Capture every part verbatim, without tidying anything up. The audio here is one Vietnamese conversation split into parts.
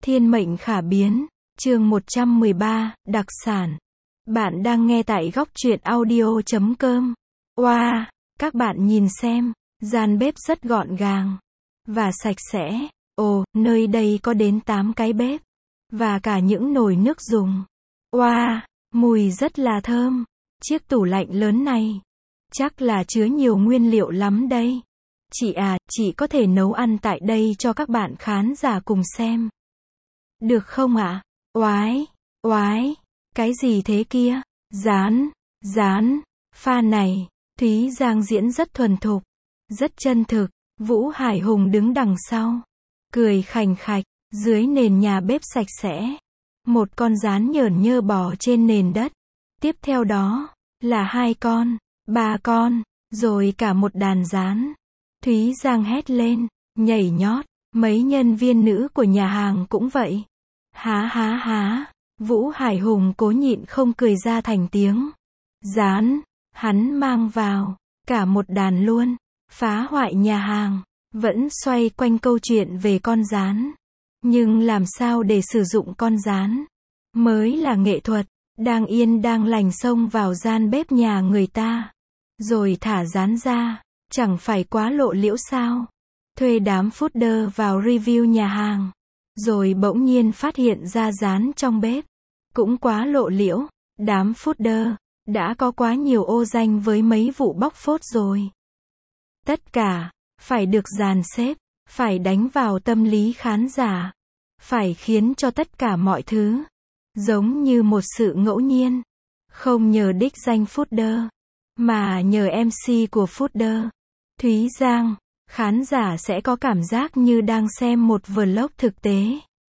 Thiên mệnh khả biến, chương một trăm mười ba, đặc sản. Bạn đang nghe tại góc truyện audio chấm com. Wow, các bạn nhìn xem, gian bếp rất gọn gàng và sạch sẽ. Ồ, nơi đây có đến tám cái bếp và cả những nồi nước dùng. Wow, mùi rất là thơm. Chiếc tủ lạnh lớn này chắc là chứa nhiều nguyên liệu lắm đây. Chị à, chị có thể nấu ăn tại đây cho các bạn khán giả cùng xem được không ạ? À? Oái, oái, cái gì thế kia? Rán, rán, pha này, Thúy Giang diễn rất thuần thục, rất chân thực. Vũ Hải Hùng đứng đằng sau, cười khành khạch, dưới nền nhà bếp sạch sẽ. Một con rán nhởn nhơ bò trên nền đất. Tiếp theo đó, là hai con, ba con, rồi cả một đàn rán. Thúy Giang hét lên, nhảy nhót, mấy nhân viên nữ của nhà hàng cũng vậy. Há há há, Vũ Hải Hùng cố nhịn không cười ra thành tiếng. Rán, hắn mang vào, cả một đàn luôn, phá hoại nhà hàng, vẫn xoay quanh câu chuyện về con rán. Nhưng làm sao để sử dụng con rán mới là nghệ thuật, đang yên đang lành xông vào gian bếp nhà người ta, rồi thả rán ra, chẳng phải quá lộ liễu sao? Thuê đám fooder vào review nhà hàng, rồi bỗng nhiên phát hiện ra rán trong bếp, cũng quá lộ liễu. Đám fooder đã có quá nhiều ô danh với mấy vụ bóc phốt rồi. Tất cả phải được dàn xếp, phải đánh vào tâm lý khán giả, phải khiến cho tất cả mọi thứ giống như một sự ngẫu nhiên, không nhờ đích danh fooder, mà nhờ em xê của fooder, Thúy Giang. Khán giả sẽ có cảm giác như đang xem một vlog thực tế.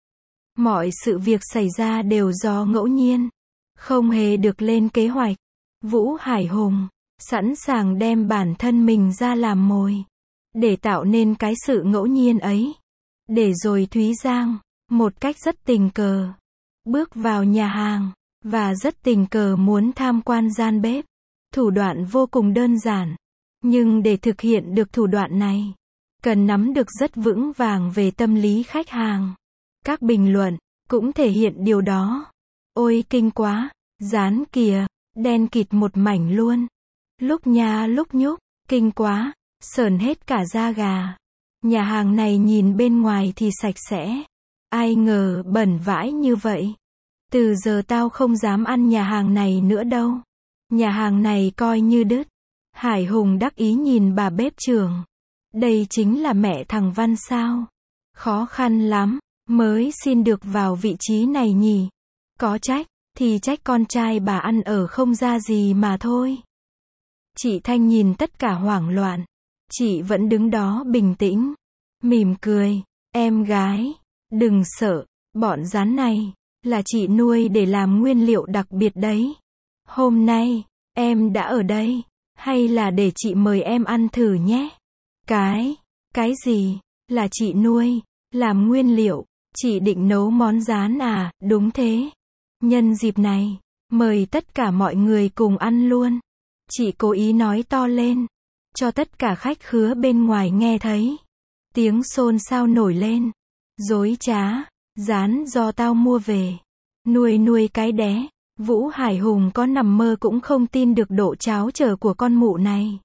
Mọi sự việc xảy ra đều do ngẫu nhiên, không hề được lên kế hoạch. Vũ Hải Hùng sẵn sàng đem bản thân mình ra làm mồi, để tạo nên cái sự ngẫu nhiên ấy. Để rồi Thúy Giang, một cách rất tình cờ, bước vào nhà hàng, và rất tình cờ muốn tham quan gian bếp. Thủ đoạn vô cùng đơn giản. Nhưng để thực hiện được thủ đoạn này, cần nắm được rất vững vàng về tâm lý khách hàng. Các bình luận cũng thể hiện điều đó. Ôi kinh quá, rán kìa, đen kịt một mảnh luôn. Lúc nha lúc nhúc, kinh quá, sởn hết cả da gà. Nhà hàng này nhìn bên ngoài thì sạch sẽ, ai ngờ bẩn vãi như vậy. Từ giờ tao không dám ăn nhà hàng này nữa đâu. Nhà hàng này coi như đứt. Hải Hùng đắc ý nhìn bà bếp trưởng. Đây chính là mẹ thằng Văn sao? Khó khăn lắm, mới xin được vào vị trí này nhỉ? Có trách, thì trách con trai bà ăn ở không ra gì mà thôi. Chị Thanh nhìn tất cả hoảng loạn. Chị vẫn đứng đó bình tĩnh, mỉm cười. Em gái, đừng sợ, bọn rán này là chị nuôi để làm nguyên liệu đặc biệt đấy. Hôm nay, em đã ở đây. Hay là để chị mời em ăn thử nhé. Cái, cái gì, là chị nuôi, làm nguyên liệu, chị định nấu món rán à? Đúng thế. Nhân dịp này, mời tất cả mọi người cùng ăn luôn. Chị cố ý nói to lên, cho tất cả khách khứa bên ngoài nghe thấy. Tiếng xôn xao nổi lên. Dối trá, rán do tao mua về. Nuôi nuôi cái đé. Vũ Hải Hùng có nằm mơ cũng không tin được độ tráo trở của con mụ này.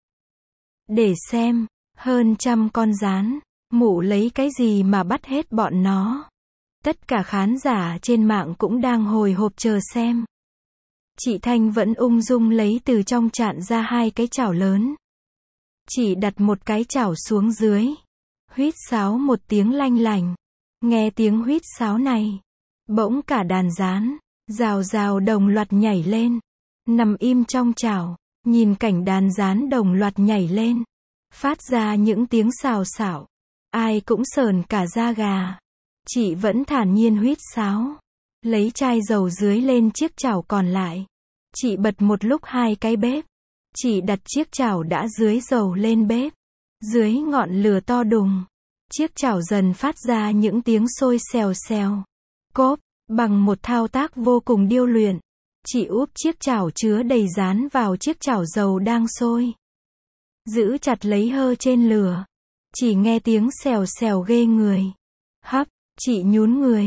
Để xem, hơn trăm con rán, mụ lấy cái gì mà bắt hết bọn nó. Tất cả khán giả trên mạng cũng đang hồi hộp chờ xem. Chị Thanh vẫn ung dung lấy từ trong chạn ra hai cái chảo lớn. Chị đặt một cái chảo xuống dưới. Huýt sáo một tiếng lanh lành. Nghe tiếng huýt sáo này, bỗng cả đàn rán rào rào đồng loạt nhảy lên, nằm im trong chảo, nhìn cảnh đàn rán đồng loạt nhảy lên, phát ra những tiếng xào xạo, ai cũng sởn cả da gà. Chị vẫn thản nhiên huýt sáo, lấy chai dầu dưới lên chiếc chảo còn lại. Chị bật một lúc hai cái bếp. Chị đặt chiếc chảo đã dưới dầu lên bếp, dưới ngọn lửa to đùng. Chiếc chảo dần phát ra những tiếng sôi xèo xèo, cốp. Bằng một thao tác vô cùng điêu luyện, chị úp chiếc chảo chứa đầy rán vào chiếc chảo dầu đang sôi. Giữ chặt lấy hơ trên lửa. Chỉ nghe tiếng xèo xèo ghê người. Hấp, chị nhún người,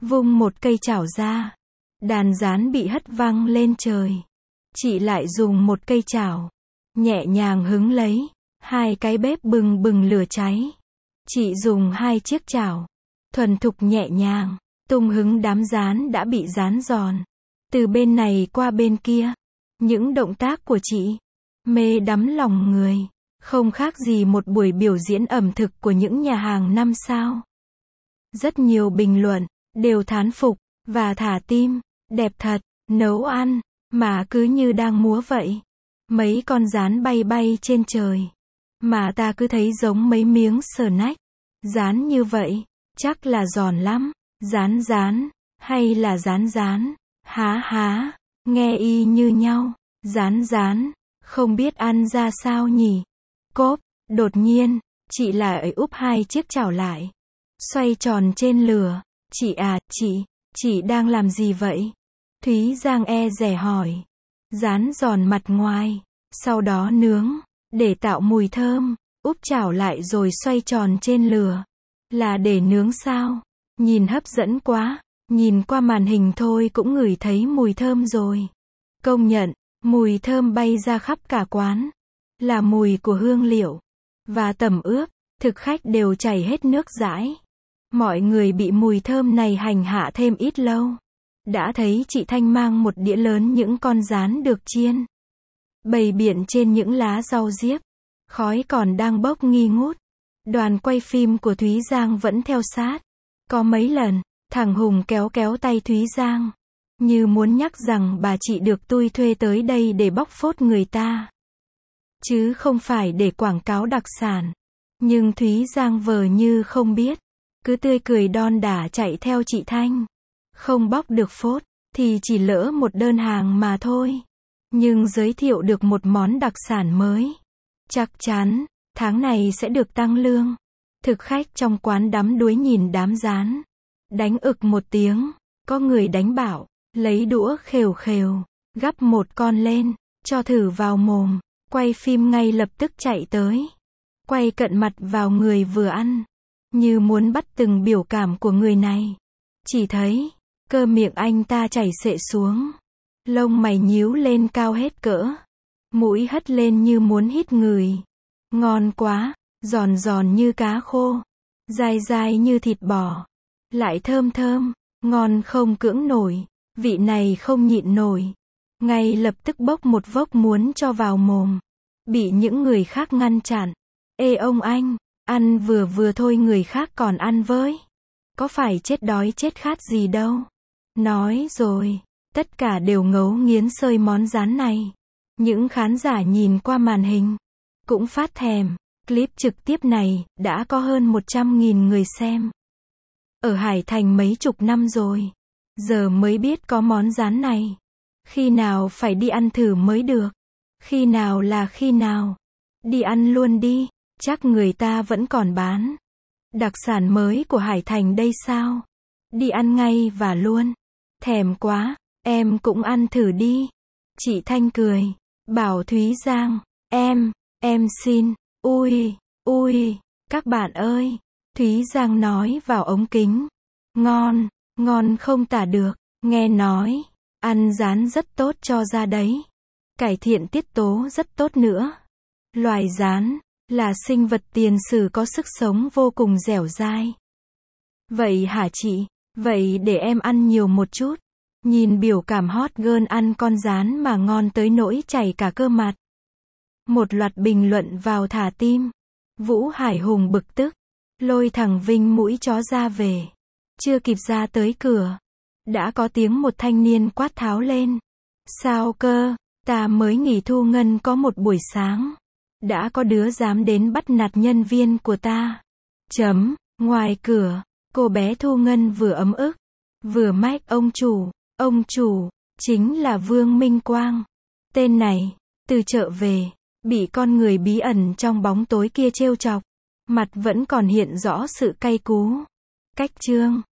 vung một cây chảo ra. Đàn gián bị hất văng lên trời. Chị lại dùng một cây chảo, nhẹ nhàng hứng lấy. Hai cái bếp bừng bừng lửa cháy. Chị dùng hai chiếc chảo, thuần thục nhẹ nhàng, tung hứng đám gián đã bị rán giòn. Từ bên này qua bên kia. Những động tác của chị, mê đắm lòng người. Không khác gì một buổi biểu diễn ẩm thực của những nhà hàng năm sao. Rất nhiều bình luận, đều thán phục, và thả tim, đẹp thật, nấu ăn, mà cứ như đang múa vậy. Mấy con gián bay bay trên trời. Mà ta cứ thấy giống mấy miếng sờ nách. Gián như vậy, chắc là giòn lắm. Gián gián, hay là rán rán? Há há, nghe y như nhau. Rán rán, không biết ăn ra sao nhỉ? Cốp, đột nhiên, chị lại úp hai chiếc chảo lại. Xoay tròn trên lửa. Chị à, chị, chị đang làm gì vậy? Thúy Giang e dè hỏi. Rán giòn mặt ngoài, sau đó nướng, để tạo mùi thơm. Úp chảo lại rồi xoay tròn trên lửa. Là để nướng sao? Nhìn hấp dẫn quá. Nhìn qua màn hình thôi cũng ngửi thấy mùi thơm rồi. Công nhận, mùi thơm bay ra khắp cả quán. Là mùi của hương liệu. Và tẩm ướp, thực khách đều chảy hết nước dãi. Mọi người bị mùi thơm này hành hạ thêm ít lâu. Đã thấy chị Thanh mang một đĩa lớn những con gián được chiên. Bày biện trên những lá rau diếp. Khói còn đang bốc nghi ngút. Đoàn quay phim của Thúy Giang vẫn theo sát. Có mấy lần, thằng Hùng kéo kéo tay Thúy Giang. Như muốn nhắc rằng bà chị được tôi thuê tới đây để bóc phốt người ta. Chứ không phải để quảng cáo đặc sản. Nhưng Thúy Giang vờ như không biết. Cứ tươi cười đon đả chạy theo chị Thanh. Không bóc được phốt, thì chỉ lỡ một đơn hàng mà thôi. Nhưng giới thiệu được một món đặc sản mới. Chắc chắn, tháng này sẽ được tăng lương. Thực khách trong quán đắm đuối nhìn đám gián. Đánh ực một tiếng, có người đánh bảo, lấy đũa khều khều, gắp một con lên, cho thử vào mồm. Quay phim ngay lập tức chạy tới. Quay cận mặt vào người vừa ăn. Như muốn bắt từng biểu cảm của người này. Chỉ thấy, cơ miệng anh ta chảy xệ xuống. Lông mày nhíu lên cao hết cỡ. Mũi hất lên như muốn hít người. Ngon quá, giòn giòn như cá khô. Dai dai như thịt bò. Lại thơm thơm, ngon không cưỡng nổi. Vị này không nhịn nổi. Ngay lập tức bốc một vốc muốn cho vào mồm. Bị những người khác ngăn chặn. Ê ông anh, ăn vừa vừa thôi người khác còn ăn với. Có phải chết đói chết khát gì đâu. Nói rồi, tất cả đều ngấu nghiến xơi món rán này. Những khán giả nhìn qua màn hình, cũng phát thèm. Clip trực tiếp này, đã có hơn một trăm nghìn người xem. Ở Hải Thành mấy chục năm rồi. Giờ mới biết có món rán này. Khi nào phải đi ăn thử mới được. Khi nào là khi nào. Đi ăn luôn đi, chắc người ta vẫn còn bán. Đặc sản mới của Hải Thành đây sao? Đi ăn ngay và luôn. Thèm quá, em cũng ăn thử đi. Chị Thanh cười, bảo Thúy Giang, em, em xin, ui, ui, các bạn ơi. Thúy Giang nói vào ống kính. Ngon, ngon không tả được, nghe nói, ăn rán rất tốt cho da đấy. Cải thiện tiết tố rất tốt nữa. Loài rán, là sinh vật tiền sử có sức sống vô cùng dẻo dai. Vậy hả chị? Vậy để em ăn nhiều một chút. Nhìn biểu cảm hot girl ăn con rán mà ngon tới nỗi chảy cả cơ mặt. Một loạt bình luận vào thả tim. Vũ Hải Hùng bực tức. Lôi thằng Vinh mũi chó ra về. Chưa kịp ra tới cửa. Đã có tiếng một thanh niên quát tháo lên. Sao cơ? Ta mới nghỉ thu ngân có một buổi sáng. Đã có đứa dám đến bắt nạt nhân viên của ta. Chấm, ngoài cửa, cô bé Thu Ngân vừa ấm ức, vừa mách ông chủ. Ông chủ, chính là Vương Minh Quang. Tên này, từ chợ về, bị con người bí ẩn trong bóng tối kia trêu chọc. Mặt vẫn còn hiện rõ sự cay cú. Cách chương